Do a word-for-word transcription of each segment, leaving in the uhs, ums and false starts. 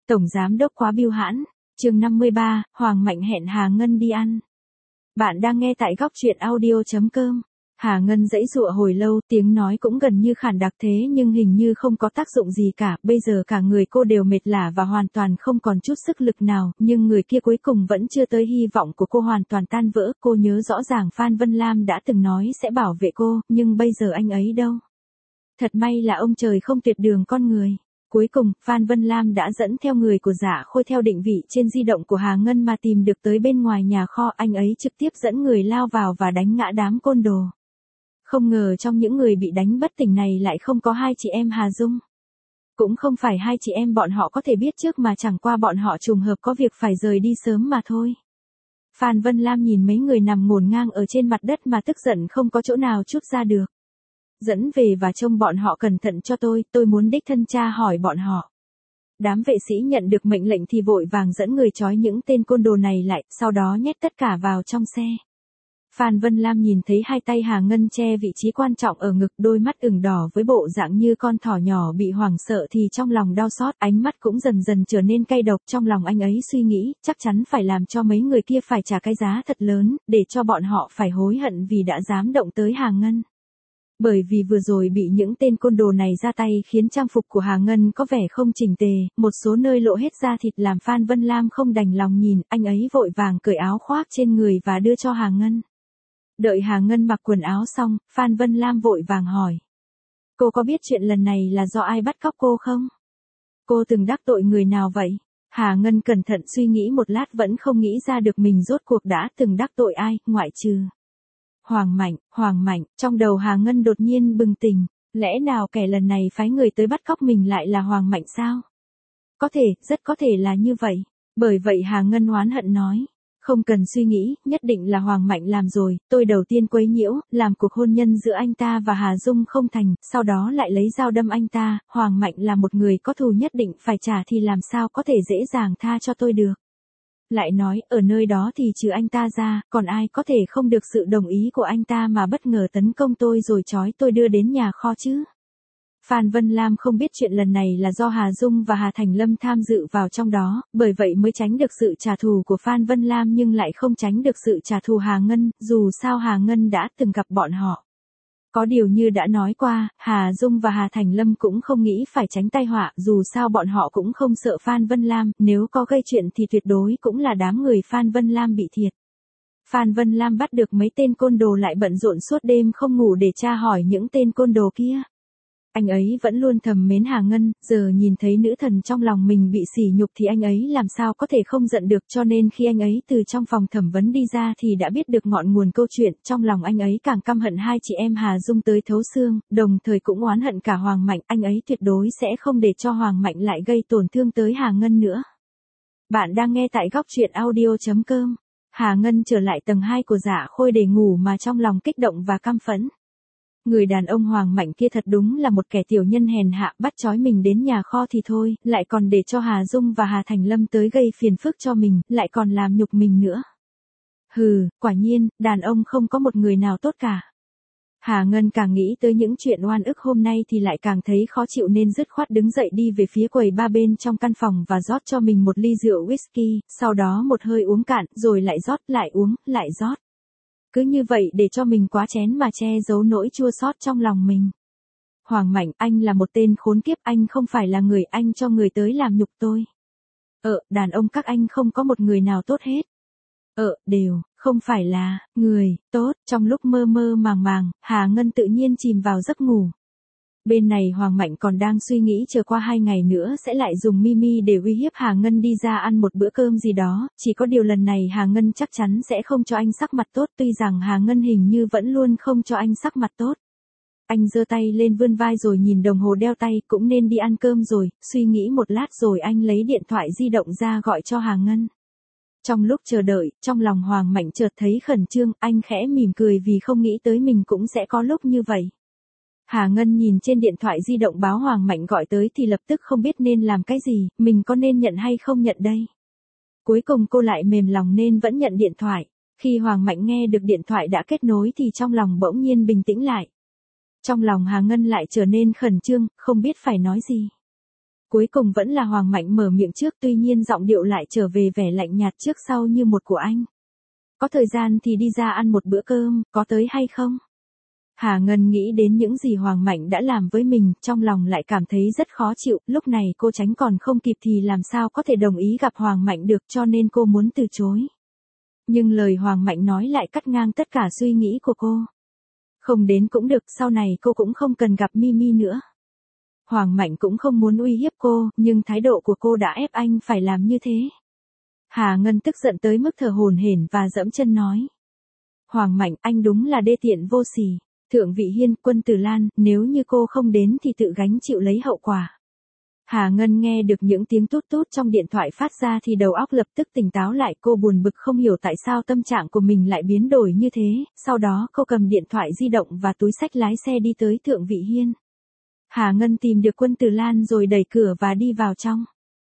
Tổng giám đốc quá bưu hãn. Chương năm mươi ba, Hoàng Mạnh hẹn Hà Ngân đi ăn. Bạn đang nghe tại góc truyện audio chấm com. Hà Ngân giãy giụa hồi lâu, tiếng nói cũng gần như khản đặc thế nhưng hình như không có tác dụng gì cả, bây giờ cả người cô đều mệt lả và hoàn toàn không còn chút sức lực nào, nhưng người kia cuối cùng vẫn chưa tới hy vọng của cô hoàn toàn tan vỡ. Cô nhớ rõ ràng Phan Vân Lam đã từng nói sẽ bảo vệ cô, nhưng bây giờ anh ấy đâu? Thật may là ông trời không tuyệt đường con người. Cuối cùng, Phan Vân Lam đã dẫn theo người của Dạ Khôi theo định vị trên di động của Hà Ngân mà tìm được tới bên ngoài nhà kho. Anh ấy trực tiếp dẫn người lao vào và đánh ngã đám côn đồ. Không ngờ trong những người bị đánh bất tỉnh này lại không có hai chị em Hà Dung. Cũng không phải hai chị em bọn họ có thể biết trước mà chẳng qua bọn họ trùng hợp có việc phải rời đi sớm mà thôi. Phan Vân Lam nhìn mấy người nằm ngổn ngang ở trên mặt đất mà tức giận không có chỗ nào trút ra được. Dẫn về và trông bọn họ cẩn thận cho tôi, tôi muốn đích thân tra hỏi bọn họ. Đám vệ sĩ nhận được mệnh lệnh thì vội vàng dẫn người trói những tên côn đồ này lại, sau đó nhét tất cả vào trong xe. Phan Vân Lam nhìn thấy hai tay Hà Ngân che vị trí quan trọng ở ngực, đôi mắt ửng đỏ với bộ dạng như con thỏ nhỏ bị hoảng sợ thì trong lòng đau xót, ánh mắt cũng dần dần trở nên cay độc. Trong lòng anh ấy suy nghĩ, chắc chắn phải làm cho mấy người kia phải trả cái giá thật lớn, để cho bọn họ phải hối hận vì đã dám động tới Hà Ngân. Bởi vì vừa rồi bị những tên côn đồ này ra tay khiến trang phục của Hà Ngân có vẻ không chỉnh tề, một số nơi lộ hết da thịt làm Phan Vân Lam không đành lòng nhìn, anh ấy vội vàng cởi áo khoác trên người và đưa cho Hà Ngân. Đợi Hà Ngân mặc quần áo xong, Phan Vân Lam vội vàng hỏi. Cô có biết chuyện lần này là do ai bắt cóc cô không? Cô từng đắc tội người nào vậy? Hà Ngân cẩn thận suy nghĩ một lát vẫn không nghĩ ra được mình rốt cuộc đã từng đắc tội ai, ngoại trừ Hoàng Mạnh. Hoàng Mạnh, trong đầu Hà Ngân đột nhiên bừng tỉnh, lẽ nào kẻ lần này phái người tới bắt cóc mình lại là Hoàng Mạnh sao? Có thể, rất có thể là như vậy. Bởi vậy Hà Ngân oán hận nói. Không cần suy nghĩ, nhất định là Hoàng Mạnh làm rồi, tôi đầu tiên quấy nhiễu, làm cuộc hôn nhân giữa anh ta và Hà Dung không thành, sau đó lại lấy dao đâm anh ta. Hoàng Mạnh là một người có thù nhất định phải trả thì làm sao có thể dễ dàng tha cho tôi được. Lại nói, ở nơi đó thì trừ anh ta ra, còn ai có thể không được sự đồng ý của anh ta mà bất ngờ tấn công tôi rồi trói tôi đưa đến nhà kho chứ? Phan Vân Lam không biết chuyện lần này là do Hà Dung và Hà Thành Lâm tham dự vào trong đó, bởi vậy mới tránh được sự trả thù của Phan Vân Lam nhưng lại không tránh được sự trả thù Hà Ngân, dù sao Hà Ngân đã từng gặp bọn họ. Có điều như đã nói qua, Hà Dung và Hà Thành Lâm cũng không nghĩ phải tránh tai họa, dù sao bọn họ cũng không sợ Phan Vân Lam, nếu có gây chuyện thì tuyệt đối cũng là đám người Phan Vân Lam bị thiệt. Phan Vân Lam bắt được mấy tên côn đồ lại bận rộn suốt đêm không ngủ để tra hỏi những tên côn đồ kia. Anh ấy vẫn luôn thầm mến Hà Ngân, giờ nhìn thấy nữ thần trong lòng mình bị sỉ nhục thì anh ấy làm sao có thể không giận được, cho nên khi anh ấy từ trong phòng thẩm vấn đi ra thì đã biết được ngọn nguồn câu chuyện, trong lòng anh ấy càng căm hận hai chị em Hà Dung tới thấu xương, đồng thời cũng oán hận cả Hoàng Mạnh, anh ấy tuyệt đối sẽ không để cho Hoàng Mạnh lại gây tổn thương tới Hà Ngân nữa. Bạn đang nghe tại góc truyện audio chấm com. Hà Ngân trở lại tầng hai của Dạ Khôi để ngủ mà trong lòng kích động và căm phẫn. Người đàn ông Hoàng Mạnh kia thật đúng là một kẻ tiểu nhân hèn hạ, bắt trói mình đến nhà kho thì thôi, lại còn để cho Hà Dung và Hà Thành Lâm tới gây phiền phức cho mình, lại còn làm nhục mình nữa. Hừ, quả nhiên, đàn ông không có một người nào tốt cả. Hà Ngân càng nghĩ tới những chuyện oan ức hôm nay thì lại càng thấy khó chịu nên dứt khoát đứng dậy đi về phía quầy ba bên trong căn phòng và rót cho mình một ly rượu whisky, sau đó một hơi uống cạn, rồi lại rót, lại uống, lại rót. Cứ như vậy để cho mình quá chén mà che giấu nỗi chua xót trong lòng mình. Hoàng Mạnh, anh là một tên khốn kiếp, anh không phải là người, anh cho người tới làm nhục tôi. Ờ, đàn ông các anh không có một người nào tốt hết. Ờ, đều, không phải là, người, tốt. Trong lúc mơ mơ màng màng, Hà Ngân tự nhiên chìm vào giấc ngủ. Bên này Hoàng Mạnh còn đang suy nghĩ chờ qua hai ngày nữa sẽ lại dùng Mimi để uy hiếp Hà Ngân đi ra ăn một bữa cơm gì đó, chỉ có điều lần này Hà Ngân chắc chắn sẽ không cho anh sắc mặt tốt, tuy rằng Hà Ngân hình như vẫn luôn không cho anh sắc mặt tốt. Anh giơ tay lên vươn vai rồi nhìn đồng hồ đeo tay, cũng nên đi ăn cơm rồi, suy nghĩ một lát rồi anh lấy điện thoại di động ra gọi cho Hà Ngân. Trong lúc chờ đợi, trong lòng Hoàng Mạnh chợt thấy khẩn trương, anh khẽ mỉm cười vì không nghĩ tới mình cũng sẽ có lúc như vậy. Hà Ngân nhìn trên điện thoại di động báo Hoàng Mạnh gọi tới thì lập tức không biết nên làm cái gì, mình có nên nhận hay không nhận đây. Cuối cùng cô lại mềm lòng nên vẫn nhận điện thoại. Khi Hoàng Mạnh nghe được điện thoại đã kết nối thì trong lòng bỗng nhiên bình tĩnh lại. Trong lòng Hà Ngân lại trở nên khẩn trương, không biết phải nói gì. Cuối cùng vẫn là Hoàng Mạnh mở miệng trước, tuy nhiên giọng điệu lại trở về vẻ lạnh nhạt trước sau như một của anh. Có thời gian thì đi ra ăn một bữa cơm, có tới hay không? Hà Ngân nghĩ đến những gì Hoàng Mạnh đã làm với mình, trong lòng lại cảm thấy rất khó chịu, lúc này cô tránh còn không kịp thì làm sao có thể đồng ý gặp Hoàng Mạnh được, cho nên cô muốn từ chối. Nhưng lời Hoàng Mạnh nói lại cắt ngang tất cả suy nghĩ của cô. Không đến cũng được, sau này cô cũng không cần gặp Mimi nữa. Hoàng Mạnh cũng không muốn uy hiếp cô, nhưng thái độ của cô đã ép anh phải làm như thế. Hà Ngân tức giận tới mức thở hổn hển và dẫm chân nói. Hoàng Mạnh, anh đúng là đê tiện vô sỉ. Thượng Vị Hiên, Quân Tử Lan, nếu như cô không đến thì tự gánh chịu lấy hậu quả. Hà Ngân nghe được những tiếng tút tút trong điện thoại phát ra thì đầu óc lập tức tỉnh táo lại, cô buồn bực không hiểu tại sao tâm trạng của mình lại biến đổi như thế, sau đó cô cầm điện thoại di động và túi xách lái xe đi tới Thượng Vị Hiên. Hà Ngân tìm được Quân Tử Lan rồi đẩy cửa và đi vào trong.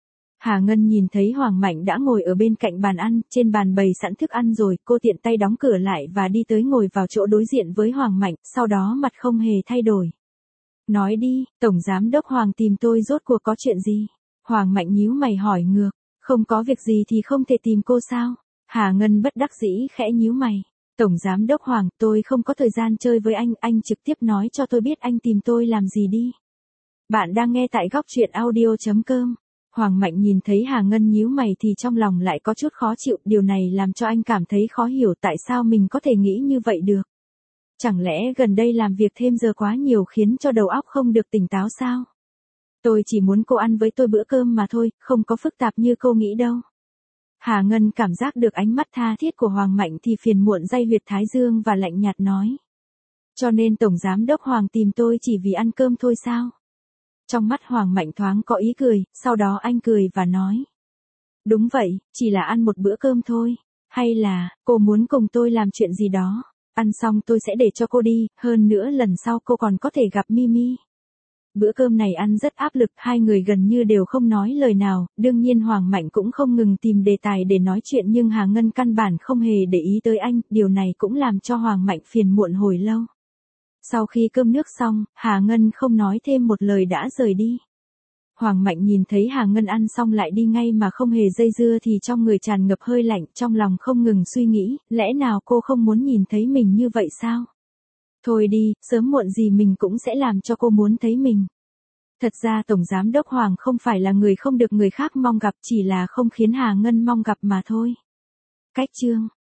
Hà Ngân nhìn thấy Hoàng Mạnh đã ngồi ở bên cạnh bàn ăn, trên bàn bày sẵn thức ăn rồi, cô tiện tay đóng cửa lại và đi tới ngồi vào chỗ đối diện với Hoàng Mạnh, sau đó mặt không hề thay đổi. Nói đi, Tổng Giám đốc Hoàng tìm tôi rốt cuộc có chuyện gì? Hoàng Mạnh nhíu mày hỏi ngược, không có việc gì thì không thể tìm cô sao? Hà Ngân bất đắc dĩ khẽ nhíu mày. Tổng Giám đốc Hoàng, tôi không có thời gian chơi với anh, anh trực tiếp nói cho tôi biết anh tìm tôi làm gì đi. Bạn đang nghe tại góc truyện audio chấm com. Hoàng Mạnh nhìn thấy Hà Ngân nhíu mày thì trong lòng lại có chút khó chịu, điều này làm cho anh cảm thấy khó hiểu tại sao mình có thể nghĩ như vậy được. Chẳng lẽ gần đây làm việc thêm giờ quá nhiều khiến cho đầu óc không được tỉnh táo sao? Tôi chỉ muốn cô ăn với tôi bữa cơm mà thôi, không có phức tạp như cô nghĩ đâu. Hà Ngân cảm giác được ánh mắt tha thiết của Hoàng Mạnh thì phiền muộn day huyệt thái dương và lạnh nhạt nói. Cho nên Tổng Giám đốc Hoàng tìm tôi chỉ vì ăn cơm thôi sao? Trong mắt Hoàng Mạnh thoáng có ý cười, sau đó anh cười và nói. Đúng vậy, chỉ là ăn một bữa cơm thôi. Hay là, cô muốn cùng tôi làm chuyện gì đó? Ăn xong tôi sẽ để cho cô đi, hơn nữa lần sau cô còn có thể gặp Mimi. Bữa cơm này ăn rất áp lực, hai người gần như đều không nói lời nào, đương nhiên Hoàng Mạnh cũng không ngừng tìm đề tài để nói chuyện nhưng Hà Ngân căn bản không hề để ý tới anh, điều này cũng làm cho Hoàng Mạnh phiền muộn hồi lâu. Sau khi cơm nước xong, Hà Ngân không nói thêm một lời đã rời đi. Hoàng Mạnh nhìn thấy Hà Ngân ăn xong lại đi ngay mà không hề dây dưa thì trong người tràn ngập hơi lạnh, trong lòng không ngừng suy nghĩ, lẽ nào cô không muốn nhìn thấy mình như vậy sao? Thôi đi, sớm muộn gì mình cũng sẽ làm cho cô muốn thấy mình. Thật ra Tổng Giám đốc Hoàng không phải là người không được người khác mong gặp, chỉ là không khiến Hà Ngân mong gặp mà thôi. Cách chương